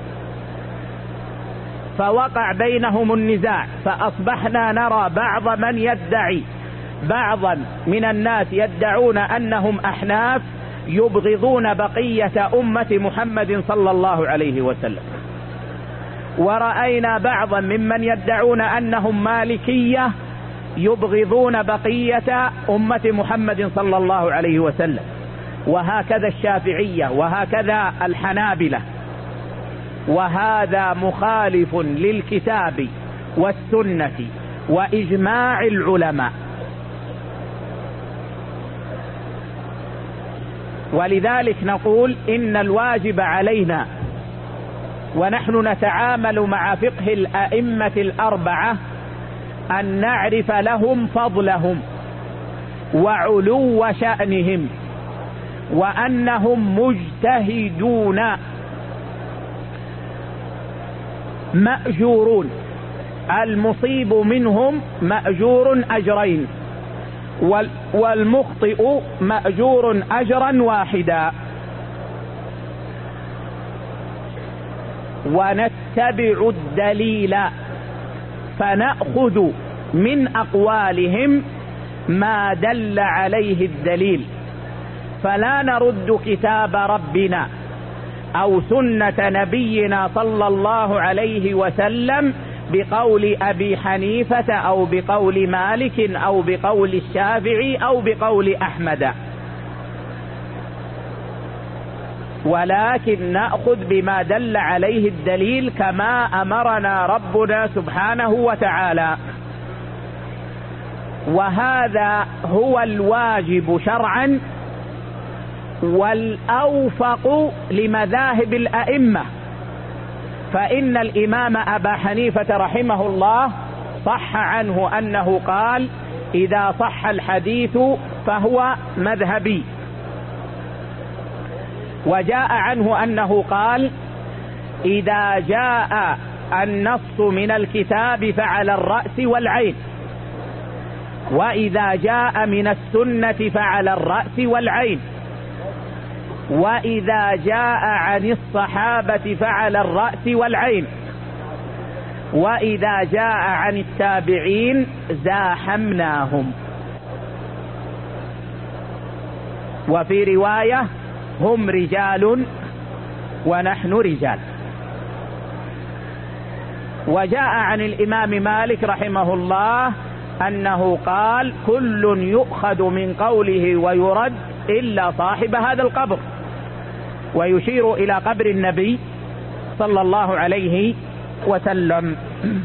فوقع بينهم النزاع، فأصبحنا نرى بعض من يدعي بعضا من الناس يدعون أنهم أحناف يبغضون بقية أمة محمد صلى الله عليه وسلم، ورأينا بعضا ممن يدعون أنهم مالكية يبغضون بقية أمة محمد صلى الله عليه وسلم، وهكذا الشافعية وهكذا الحنابلة، وهذا مخالف للكتاب والسنة وإجماع العلماء. ولذلك نقول إن الواجب علينا ونحن نتعامل مع فقه الأئمة الأربعة أن نعرف لهم فضلهم وعلو شأنهم، وأنهم مجتهدون مأجورون، المصيب منهم مأجور أجرين والمخطئ مأجور أجرا واحدا. ونتبع الدليل فنأخذ من أقوالهم ما دل عليه الدليل، فلا نرد كتاب ربنا أو سنة نبينا صلى الله عليه وسلم بقول أبي حنيفة أو بقول مالك أو بقول الشافعي أو بقول أحمد، ولكن نأخذ بما دل عليه الدليل كما أمرنا ربنا سبحانه وتعالى. وهذا هو الواجب شرعا والأوفق لمذاهب الأئمة، فإن الإمام أبا حنيفة رحمه الله صح عنه أنه قال: إذا صح الحديث فهو مذهبي. وجاء عنه أنه قال: إذا جاء النص من الكتاب فعلى الرأس والعين، وإذا جاء من السنة فعلى الرأس والعين، وإذا جاء عن الصحابة فعلى الرأس والعين، وإذا جاء عن التابعين زاحمناهم. وفي رواية: هم رجال ونحن رجال. وجاء عن الإمام مالك رحمه الله أنه قال كل يؤخذ من قوله ويرد إلا صاحب هذا القبر، ويشير إلى قبر النبي صلى الله عليه وسلم.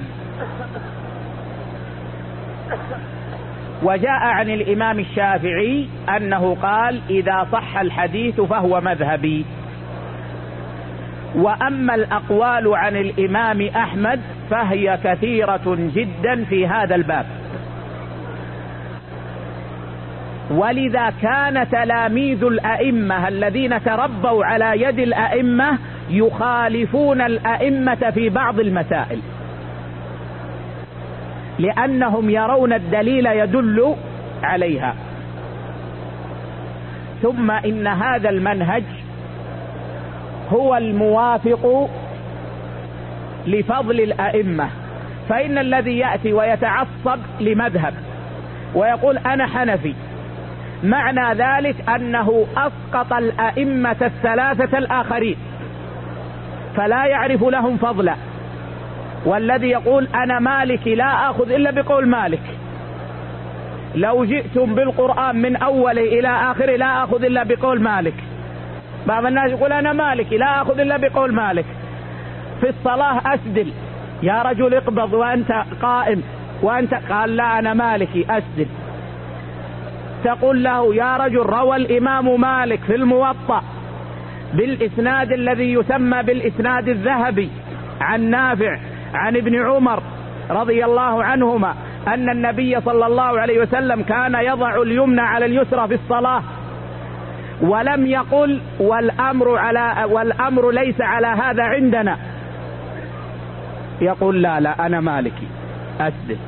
وجاء عن الإمام الشافعي أنه قال إذا صح الحديث فهو مذهبي. وأما الأقوال عن الإمام أحمد فهي كثيرة جدا في هذا الباب، ولذا كان تلاميذ الأئمة الذين تربوا على يد الأئمة يخالفون الأئمة في بعض المسائل، لأنهم يرون الدليل يدل عليها. ثم إن هذا المنهج هو الموافق لفضل الأئمة، فإن الذي يأتي ويتعصب لمذهب ويقول أنا حنفي، معنى ذلك أنه أسقط الأئمة الثلاثة الآخرين فلا يعرف لهم فضلا. والذي يقول أنا مالكي لا أخذ إلا بقول مالك، لو جئتم بالقرآن من أوله إلى آخره لا أخذ إلا بقول مالك. بعض الناس يقول أنا مالكي لا أخذ إلا بقول مالك. في الصلاة أسدل، يا رجل اقبض وأنت قائم وأنت، قال لا أنا مالكي أسدل. تقول له يا رجل روى الإمام مالك في الموطأ بالإسناد الذي يسمى بالإسناد الذهبي عن نافع عن ابن عمر رضي الله عنهما أن النبي صلى الله عليه وسلم كان يضع اليمنى على اليسرى في الصلاة، ولم يقل والأمر على والأمر ليس على هذا عندنا. يقول لا لا أنا مالكي أسدل.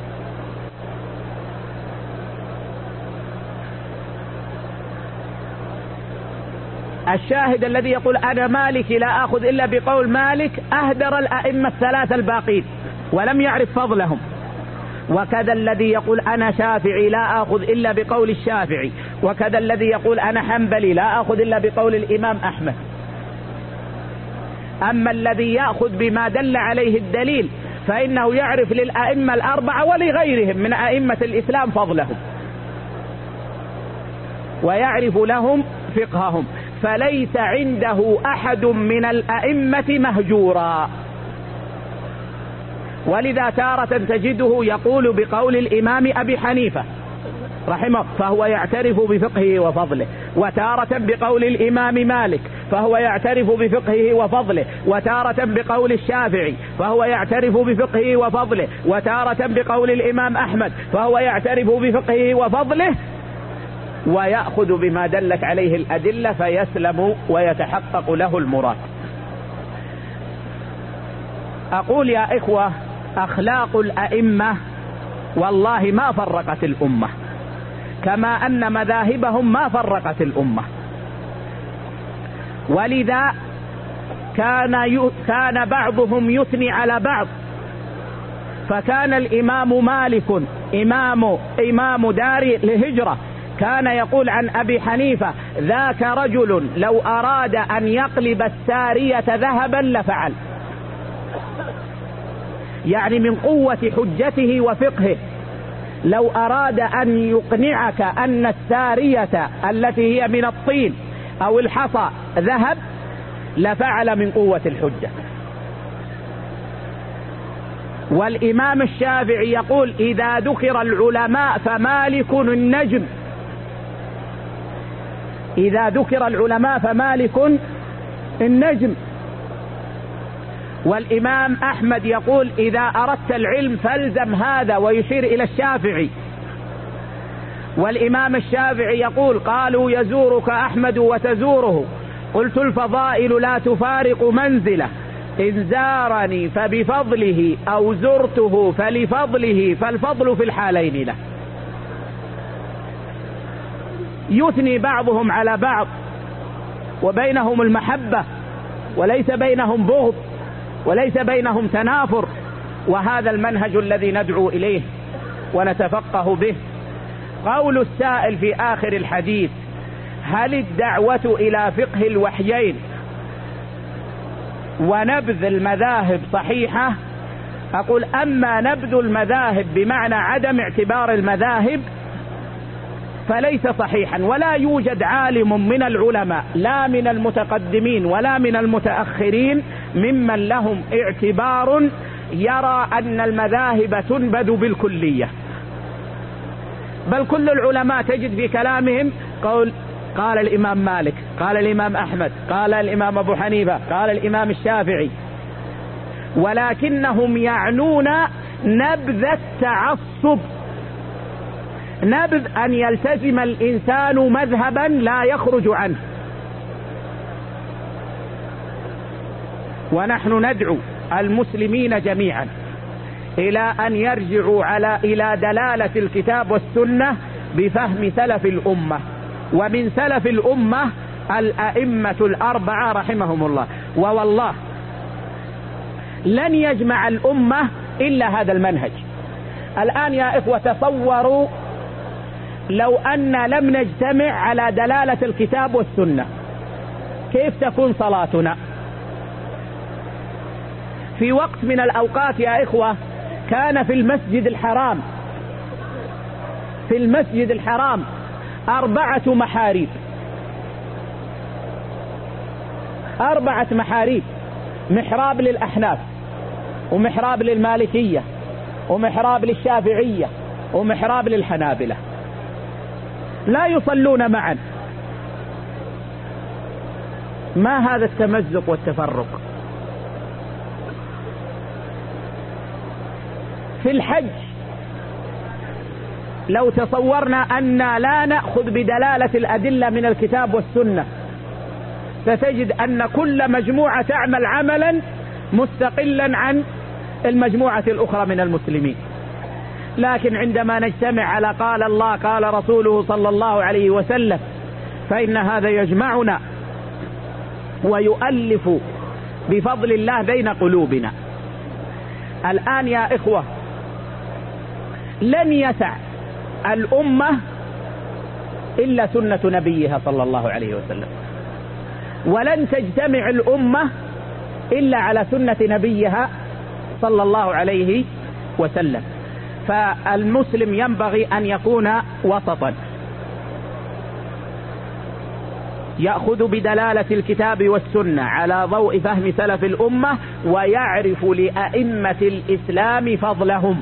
الشاهد الذي يقول أنا مالكي لا أخذ إلا بقول مالك أهدر الأئمة الثلاثة الباقين ولم يعرف فضلهم. وكذا الذي يقول أنا شافعي لا أخذ إلا بقول الشافعي، وكذا الذي يقول أنا حنبلي لا أخذ إلا بقول الإمام أحمد. أما الذي يأخذ بما دل عليه الدليل فإنه يعرف للأئمة الأربعة ولغيرهم من أئمة الإسلام فضلهم، ويعرف لهم فقههم، فليس عنده أحد من الأئمة مهجورا. ولذا تارة تجده يقول بقول الإمام أبي حنيفة رحمه فهو يعترف بفقهه وفضله، وتارة بقول الإمام مالك فهو يعترف بفقهه وفضله، وتارة بقول الشافعي فهو يعترف بفقهه وفضله، وتارة بقول الإمام أحمد فهو يعترف بفقهه وفضله، ويأخذ بما دلت عليه الأدلة فيسلم ويتحقق له المراد. أقول يا إخوة أخلاق الأئمة والله ما فرقت الأمة، كما أن مذاهبهم ما فرقت الأمة. ولذا كان كان بعضهم يثني على بعض، فكان الإمام مالك إمام إمام دار الهجرة كان يقول عن أبي حنيفة ذاك رجل لو أراد أن يقلب السارية ذهبا لفعل، يعني من قوة حجته وفقهه لو أراد أن يقنعك أن السارية التي هي من الطين أو الحصى ذهب لفعل من قوة الحجة. والإمام الشافعي يقول إذا ذكر العلماء فمالك النجم، إذا ذكر العلماء فمالك النجم. والإمام أحمد يقول إذا أردت العلم فالزم هذا، ويشير إلى الشافعي. والإمام الشافعي يقول قالوا يزورك أحمد وتزوره، قلت الفضائل لا تفارق منزله، إن زارني فبفضله أو زرته فلفضله، فالفضل في الحالين له. يثني بعضهم على بعض وبينهم المحبة، وليس بينهم بغض، وليس بينهم تنافر، وهذا المنهج الذي ندعو إليه ونتفقه به. قول السائل في آخر الحديث هل الدعوة إلى فقه الوحيين ونبذ المذاهب صحيحة؟ أقول أما نبذ المذاهب بمعنى عدم اعتبار المذاهب فليس صحيحا، ولا يوجد عالم من العلماء لا من المتقدمين ولا من المتأخرين ممن لهم اعتبار يرى أن المذاهب تنبذ بالكلية، بل كل العلماء تجد في كلامهم قول قال الإمام مالك، قال الإمام أحمد، قال الإمام أبو حنيفة، قال الإمام الشافعي، ولكنهم يعنون نبذ التعصب، نبذ أن يلتزم الإنسان مذهبا لا يخرج عنه. ونحن ندعو المسلمين جميعا إلى أن يرجعوا على إلى دلالة الكتاب والسنة بفهم سلف الأمة، ومن سلف الأمة الأئمة الأربعة رحمهم الله. ووالله لن يجمع الأمة إلا هذا المنهج. الآن يا إخوة تصوروا لو أن لم نجتمع على دلالة الكتاب والسنة، كيف تكون صلاتنا؟ في وقت من الأوقات يا إخوة كان في المسجد الحرام في المسجد الحرام أربعة محاريب أربعة محاريب محراب للأحناف، ومحراب للمالكية، ومحراب للشافعية، ومحراب للحنابلة، لا يصلون معا. ما هذا التمزق والتفرق؟ في الحج لو تصورنا أن لا نأخذ بدلالة الأدلة من الكتاب والسنة ستجد أن كل مجموعة تعمل عملا مستقلا عن المجموعة الأخرى من المسلمين. لكن عندما نجتمع على قال الله قال رسوله صلى الله عليه وسلم فإن هذا يجمعنا ويؤلف بفضل الله بين قلوبنا. الآن يا إخوة لن يسع الأمة إلا سنة نبيها صلى الله عليه وسلم، ولن تجتمع الأمة إلا على سنة نبيها صلى الله عليه وسلم. فالمسلم ينبغي أن يكون وسطا، يأخذ بدلالة الكتاب والسنة على ضوء فهم سلف الأمة، ويعرف لأئمة الإسلام فضلهم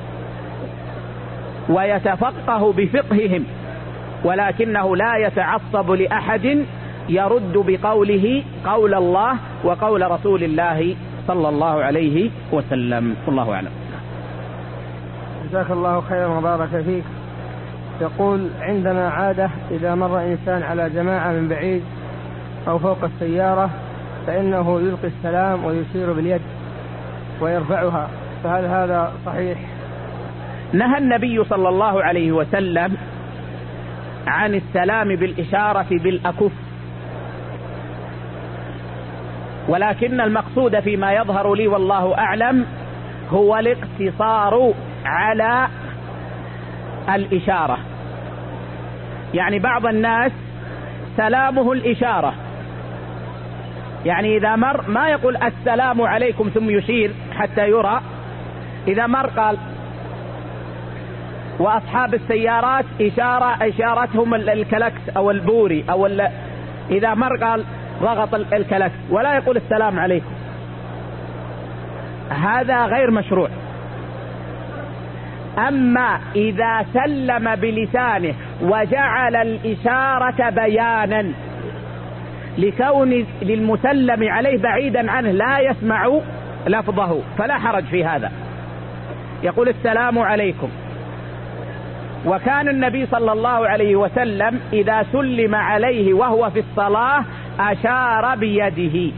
ويتفقه بفقههم، ولكنه لا يتعصب لأحد يرد بقوله قول الله وقول رسول الله صلى الله عليه وسلم. الله أعلم. جزاك الله خيرا وبارك فيك. يقول عندنا عادة إذا مر إنسان على جماعة من بعيد أو فوق السيارة فإنه يلقي السلام ويشير باليد ويرفعها، فهل هذا صحيح؟ نهى النبي صلى الله عليه وسلم عن السلام بالإشارة بالأكف، ولكن المقصود فيما يظهر لي والله أعلم هو الاقتصار على الإشارة. يعني بعض الناس سلامه الإشارة، يعني إذا مر ما يقول السلام عليكم ثم يشير حتى يرى، إذا مر قال. وأصحاب السيارات إشارة إشارتهم الكلكس أو البوري أو إذا مر قال ضغط الكلكس ولا يقول السلام عليكم. هذا غير مشروع. أما إذا سلم بلسانه وجعل الإشارة بيانا لكون للمسلم عليه بعيدا عنه لا يسمع لفظه فلا حرج في هذا، يقول السلام عليكم. وكان النبي صلى الله عليه وسلم إذا سلم عليه وهو في الصلاة أشار بيده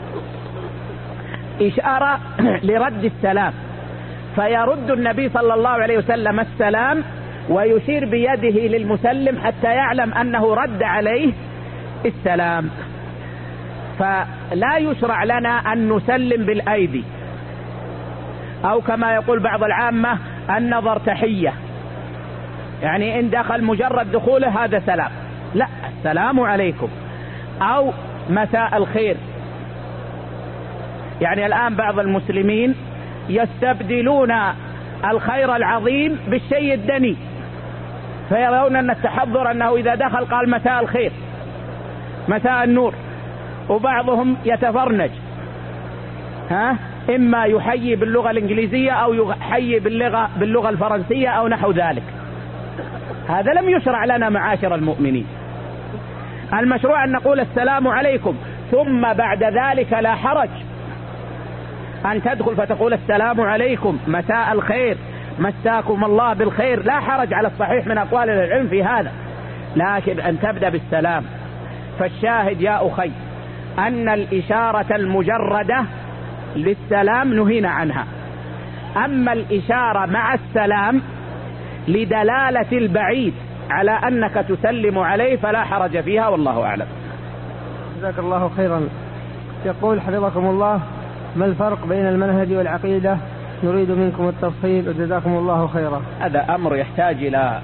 إشارة لرد السلام، فيرد النبي صلى الله عليه وسلم السلام ويشير بيده للمسلم حتى يعلم أنه رد عليه السلام. فلا يشرع لنا أن نسلم بالأيدي، أو كما يقول بعض العامة النظر تحية، يعني إن دخل مجرد دخوله هذا سلام، لا، السلام عليكم أو مساء الخير. يعني الآن بعض المسلمين يستبدلون الخير العظيم بالشيء الدني، فيرون أن التحضر أنه إذا دخل قال مساء الخير مساء النور، وبعضهم يتفرنج ها إما يحيي باللغة الإنجليزية أو يحيي باللغة, باللغة الفرنسية أو نحو ذلك. هذا لم يشرع لنا معاشر المؤمنين. المشروع أن نقول السلام عليكم، ثم بعد ذلك لا حرج أن تدخل فتقول السلام عليكم مساء الخير مساكم الله بالخير، لا حرج على الصحيح من أقوال العلم في هذا، لكن أن تبدأ بالسلام. فالشاهد يا أخي أن الإشارة المجردة للسلام نهينا عنها، أما الإشارة مع السلام لدلالة البعيد على أنك تسلم عليه فلا حرج فيها، والله أعلم. جزاك الله خيرا. يقول حفظكم الله: ما الفرق بين المنهج والعقيدة؟ نريد منكم التفصيل وجزاكم الله خيرا. هذا أمر يحتاج إلى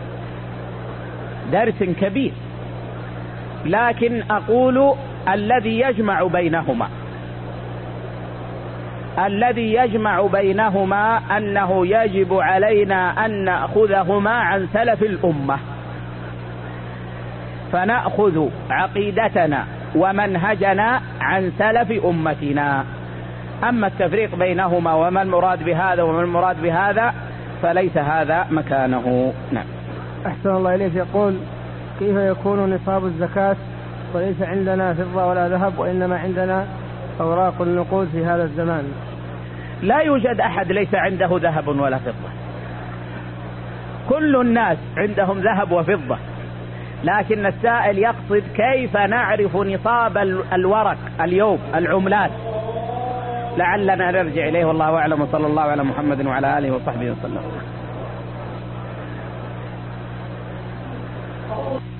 درس كبير، لكن أقول الذي يجمع بينهما الذي يجمع بينهما أنه يجب علينا أن نأخذهما عن سلف الأمة، فنأخذ عقيدتنا ومنهجنا عن سلف أمتنا. أما التفريق بينهما وما المراد بهذا وما المراد بهذا فليس هذا مكانه. نعم. أحسن الله إليك. يقول: كيف يكون نصاب الزكاة وليس عندنا فضة ولا ذهب وإنما عندنا أوراق النقود في هذا الزمان؟ لا يوجد أحد ليس عنده ذهب ولا فضة، كل الناس عندهم ذهب وفضة، لكن السائل يقصد كيف نعرف نصاب الورق اليوم العملات. لعلنا نرجع إليه والله أعلم، وصلى الله على محمد وعلى آله وصحبه وسلم.